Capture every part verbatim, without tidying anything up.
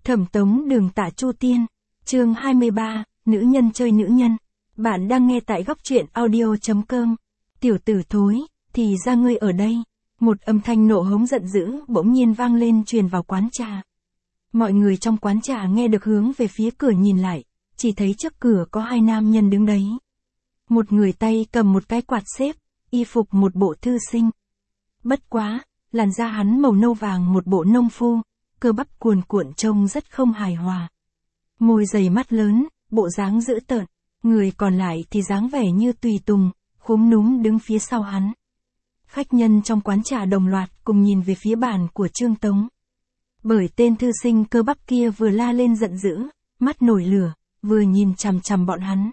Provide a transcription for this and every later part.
Thẩm Tống Đường Tạ Chu Tiên, chương hai mươi ba, nữ nhân chơi nữ nhân. Bạn đang nghe tại góc truyện audio.com. Tiểu tử thối, thì ra ngươi ở đây. Một âm thanh nộ hống giận dữ bỗng nhiên vang lên truyền vào quán trà. Mọi người trong quán trà nghe được hướng về phía cửa nhìn lại, chỉ thấy trước cửa có hai nam nhân đứng đấy. Một người tay cầm một cái quạt xếp, y phục một bộ thư sinh. Bất quá, làn da hắn màu nâu vàng một bộ nông phu, cơ bắp cuồn cuộn trông rất không hài hòa. Môi dày mắt lớn, bộ dáng dữ tợn, người còn lại thì dáng vẻ như tùy tùng, khúm núm đứng phía sau hắn. Khách nhân trong quán trà đồng loạt cùng nhìn về phía bàn của Trương Tống. Bởi tên thư sinh cơ bắp kia vừa la lên giận dữ, mắt nổi lửa, vừa nhìn chằm chằm bọn hắn.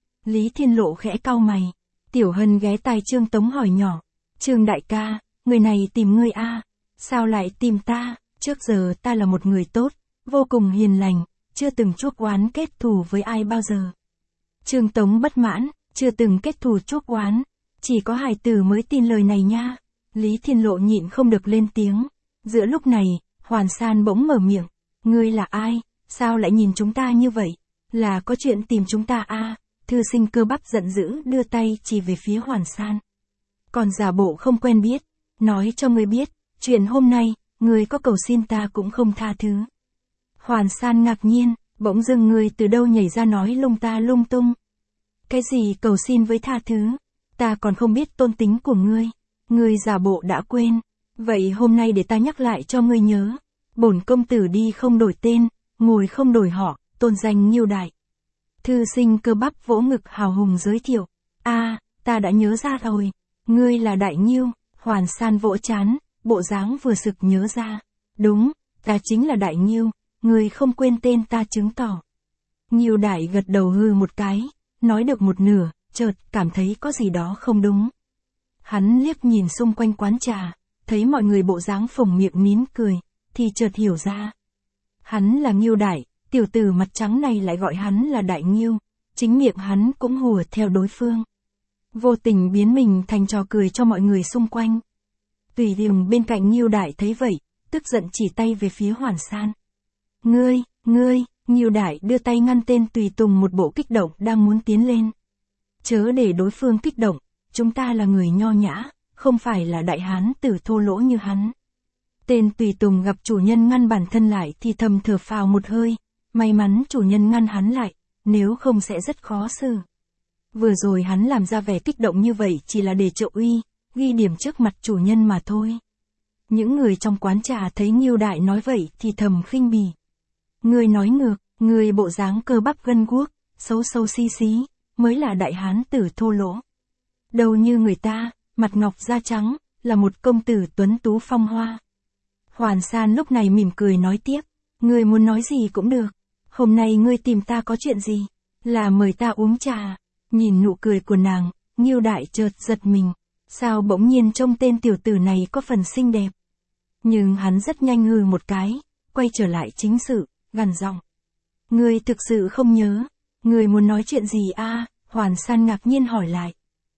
Lý Thiên Lộ khẽ cau mày, Tiểu Hân ghé tai Trương Tống hỏi nhỏ, Trương đại ca, người này tìm ngươi a? À? Sao lại tìm ta? Trước giờ ta là một người tốt, vô cùng hiền lành, chưa từng chuốc oán kết thù với ai bao giờ. Trương Tống bất mãn, chưa từng kết thù chuốc oán, chỉ có hài tử mới tin lời này nha. Lý Thiên Lộ nhịn không được lên tiếng. Giữa lúc này, Hoàn San bỗng mở miệng, ngươi là ai, sao lại nhìn chúng ta như vậy, là có chuyện tìm chúng ta a? À? Thư sinh cơ bắp giận dữ đưa tay chỉ về phía Hoàn San. Còn giả bộ không quen biết, nói cho ngươi biết, chuyện hôm nay, ngươi có cầu xin ta cũng không tha thứ. Hoàn San ngạc nhiên, bỗng dưng ngươi từ đâu nhảy ra nói lung ta lung tung. Cái gì cầu xin với tha thứ, ta còn không biết tôn tính của ngươi, ngươi giả bộ đã quên. Vậy hôm nay để ta nhắc lại cho ngươi nhớ, bổn công tử đi không đổi tên, ngồi không đổi họ, tôn danh Nhiêu Đại. Thư sinh cơ bắp vỗ ngực hào hùng giới thiệu, a, à, ta đã nhớ ra rồi, ngươi là Đại Nhiêu. Hoàn San vỗ chán, bộ dáng vừa sực nhớ ra, đúng, ta chính là Đại Nhiêu, ngươi không quên tên ta chứng tỏ. Nhiêu Đại gật đầu hư một cái, nói được một nửa, chợt cảm thấy có gì đó không đúng. Hắn liếc nhìn xung quanh quán trà, thấy mọi người bộ dáng phồng miệng nín cười, thì chợt hiểu ra. Hắn là Nhiêu Đại, tiểu tử mặt trắng này lại gọi hắn là Đại Nhiêu, chính miệng hắn cũng hùa theo đối phương. Vô tình biến mình thành trò cười cho mọi người xung quanh. Tùy Tùng bên cạnh Nhiêu Đại thấy vậy, tức giận chỉ tay về phía Hoàn San. Ngươi, ngươi, Nhiêu Đại đưa tay ngăn tên Tùy Tùng một bộ kích động đang muốn tiến lên. Chớ để đối phương kích động, chúng ta là người nho nhã, không phải là đại hán tử thô lỗ như hắn. Tên Tùy Tùng gặp chủ nhân ngăn bản thân lại thì thầm thở phào một hơi, may mắn chủ nhân ngăn hắn lại, nếu không sẽ rất khó xử. Vừa rồi hắn làm ra vẻ kích động như vậy chỉ là để trợ uy, ghi điểm trước mặt chủ nhân mà thôi. Những người trong quán trà thấy Nhiêu Đại nói vậy thì thầm khinh bỉ. Người nói ngược, người bộ dáng cơ bắp gân guốc, xấu xấu xí xí, mới là đại hán tử thô lỗ. Đầu như người ta, mặt ngọc da trắng, là một công tử tuấn tú phong hoa. Hoàn San lúc này mỉm cười nói tiếp, ngươi muốn nói gì cũng được, hôm nay ngươi tìm ta có chuyện gì, là mời ta uống trà. Nhìn nụ cười của nàng, Nhiêu Đại chợt giật mình, sao bỗng nhiên trông tên tiểu tử này có phần xinh đẹp. Nhưng hắn rất nhanh hừ một cái, quay trở lại chính sự, gằn giọng. Ngươi thực sự không nhớ, ngươi muốn nói chuyện gì a? À? Hoàn San ngạc nhiên hỏi lại.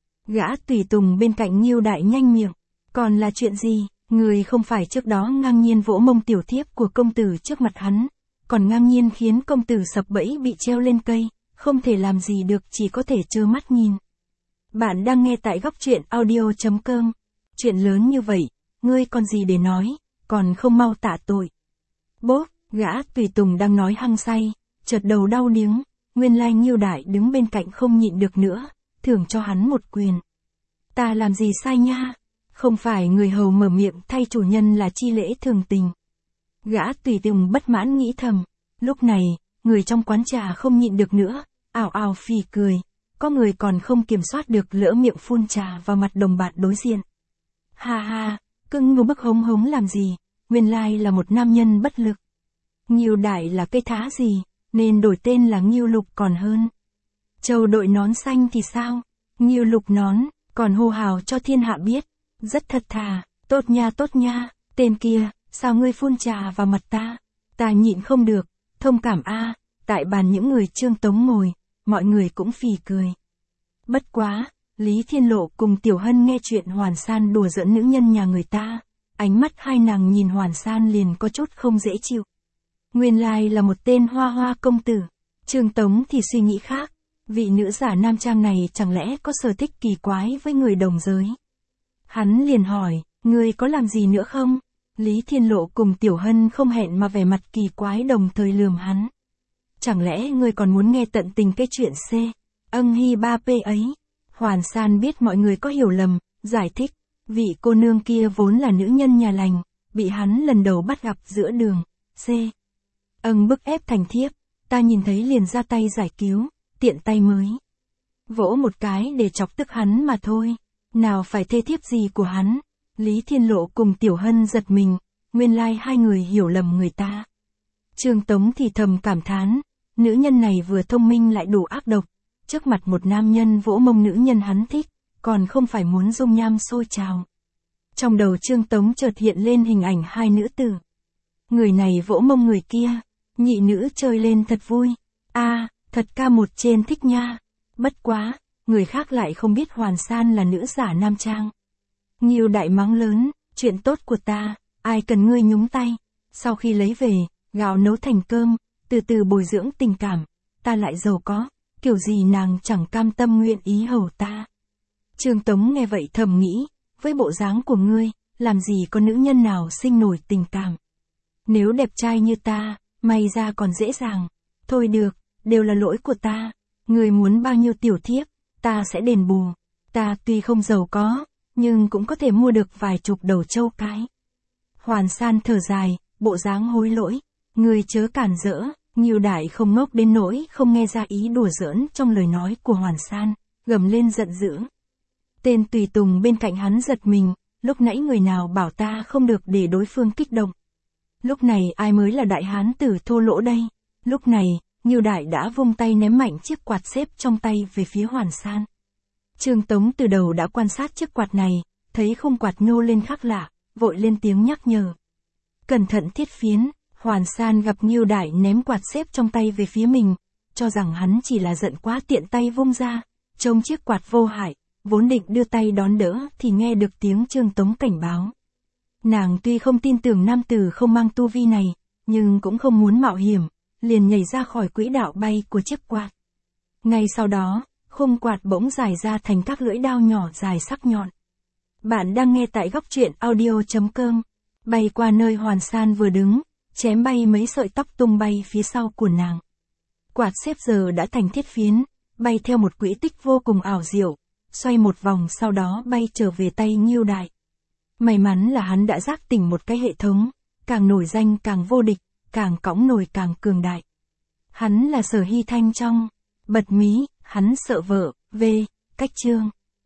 Gã Tùy Tùng bên cạnh Nhiêu Đại nhanh miệng, còn là chuyện gì, ngươi không phải trước đó ngang nhiên vỗ mông tiểu thiếp của công tử trước mặt hắn, còn ngang nhiên khiến công tử sập bẫy bị treo lên cây. Không thể làm gì được chỉ có thể trơ mắt nhìn. Bạn đang nghe tại góc truyện audio.com. Chuyện lớn như vậy, ngươi còn gì để nói, còn không mau tạ tội. Bốp, gã Tùy Tùng đang nói hăng say, chợt đầu đau điếng, nguyên lai Nhiêu Đại đứng bên cạnh không nhịn được nữa, thưởng cho hắn một quyền. Ta làm gì sai nha, không phải người hầu mở miệng thay chủ nhân là chi lễ thường tình. Gã Tùy Tùng bất mãn nghĩ thầm, lúc này, người trong quán trà không nhịn được nữa. Ào ào phì cười, có người còn không kiểm soát được lỡ miệng phun trà vào mặt đồng bạn đối diện. Ha ha, cưng ngô bức hống hống làm gì, nguyên lai là một nam nhân bất lực. Nhiêu Đại là cây thá gì, nên đổi tên là Nhiêu Lục còn hơn. Châu đội nón xanh thì sao, Nhiêu Lục nón, còn hô hào cho thiên hạ biết, rất thật thà, tốt nha tốt nha, tên kia, sao ngươi phun trà vào mặt ta, ta nhịn không được, thông cảm a. À, tại bàn những người Trương Tống ngồi. Mọi người cũng phì cười. Bất quá, Lý Thiên Lộ cùng Tiểu Hân nghe chuyện Hoàn San đùa giỡn nữ nhân nhà người ta, ánh mắt hai nàng nhìn Hoàn San liền có chút không dễ chịu. Nguyên lai là một tên hoa hoa công tử. Trương Tống thì suy nghĩ khác. Vị nữ giả nam trang này chẳng lẽ có sở thích kỳ quái với người đồng giới. Hắn liền hỏi, ngươi có làm gì nữa không? Lý Thiên Lộ cùng Tiểu Hân không hẹn mà vẻ mặt kỳ quái đồng thời lườm hắn. Chẳng lẽ ngươi còn muốn nghe tận tình cái chuyện C, âng hi ba p ấy? Hoàn San biết mọi người có hiểu lầm, giải thích, vị cô nương kia vốn là nữ nhân nhà lành, bị hắn lần đầu bắt gặp giữa đường, C. Âng bức ép thành thiếp, ta nhìn thấy liền ra tay giải cứu, tiện tay mới vỗ một cái để chọc tức hắn mà thôi, nào phải thê thiếp gì của hắn. Lý Thiên Lộ cùng Tiểu Hân giật mình, nguyên lai hai người hiểu lầm người ta. Trương Tống thì thầm cảm thán, nữ nhân này vừa thông minh lại đủ ác độc, trước mặt một nam nhân vỗ mông nữ nhân hắn thích, còn không phải muốn dung nham sôi trào. Trong đầu Trương Tống chợt hiện lên hình ảnh hai nữ tử. Người này vỗ mông người kia, nhị nữ chơi lên thật vui. A, à, thật ca một trên thích nha. Bất quá, người khác lại không biết Hoàn San là nữ giả nam trang. Nhiều đại mắng lớn, chuyện tốt của ta, ai cần ngươi nhúng tay. Sau khi lấy về, gạo nấu thành cơm, từ từ bồi dưỡng tình cảm, ta lại giàu có, kiểu gì nàng chẳng cam tâm nguyện ý hầu ta. Trương Tống nghe vậy thầm nghĩ, với bộ dáng của ngươi, làm gì có nữ nhân nào sinh nổi tình cảm. Nếu đẹp trai như ta, may ra còn dễ dàng. Thôi được, đều là lỗi của ta. Ngươi muốn bao nhiêu tiểu thiếp, ta sẽ đền bù. Ta tuy không giàu có, nhưng cũng có thể mua được vài chục đầu trâu cái. Hoàn San thở dài, bộ dáng hối lỗi. Ngươi chớ cản rỡ, Ngưu Đại không ngốc đến nỗi không nghe ra ý đùa giỡn trong lời nói của Hoàn San, gầm lên giận dữ. Tên tùy tùng bên cạnh hắn giật mình, lúc nãy người nào bảo ta không được để đối phương kích động. Lúc này ai mới là đại hán tử thô lỗ đây? Lúc này, Ngưu Đại đã vung tay ném mạnh chiếc quạt xếp trong tay về phía Hoàn San. Trương Tống từ đầu đã quan sát chiếc quạt này, thấy khung quạt nhô lên khác lạ, vội lên tiếng nhắc nhở. Cẩn thận thiết phiến. Hoàn San gặp Ngưu Đại ném quạt xếp trong tay về phía mình, cho rằng hắn chỉ là giận quá tiện tay vung ra, trông chiếc quạt vô hại, vốn định đưa tay đón đỡ thì nghe được tiếng Trương Tống cảnh báo. Nàng tuy không tin tưởng nam tử không mang tu vi này, nhưng cũng không muốn mạo hiểm, liền nhảy ra khỏi quỹ đạo bay của chiếc quạt. Ngay sau đó, khung quạt bỗng dài ra thành các lưỡi dao nhỏ dài sắc nhọn. Bạn đang nghe tại góc truyện audio chấm com, bay qua nơi Hoàn San vừa đứng, chém bay mấy sợi tóc tung bay phía sau của nàng. Quạt xếp giờ đã thành thiết phiến, bay theo một quỹ tích vô cùng ảo diệu, xoay một vòng sau đó bay trở về tay Ngưu Đại. May mắn là hắn đã giác tỉnh một cái hệ thống, càng nổi danh càng vô địch, càng cõng nổi càng cường đại. Hắn là Sở Hy Thanh trong Bật Mí, hắn sợ vợ, V, cách chương.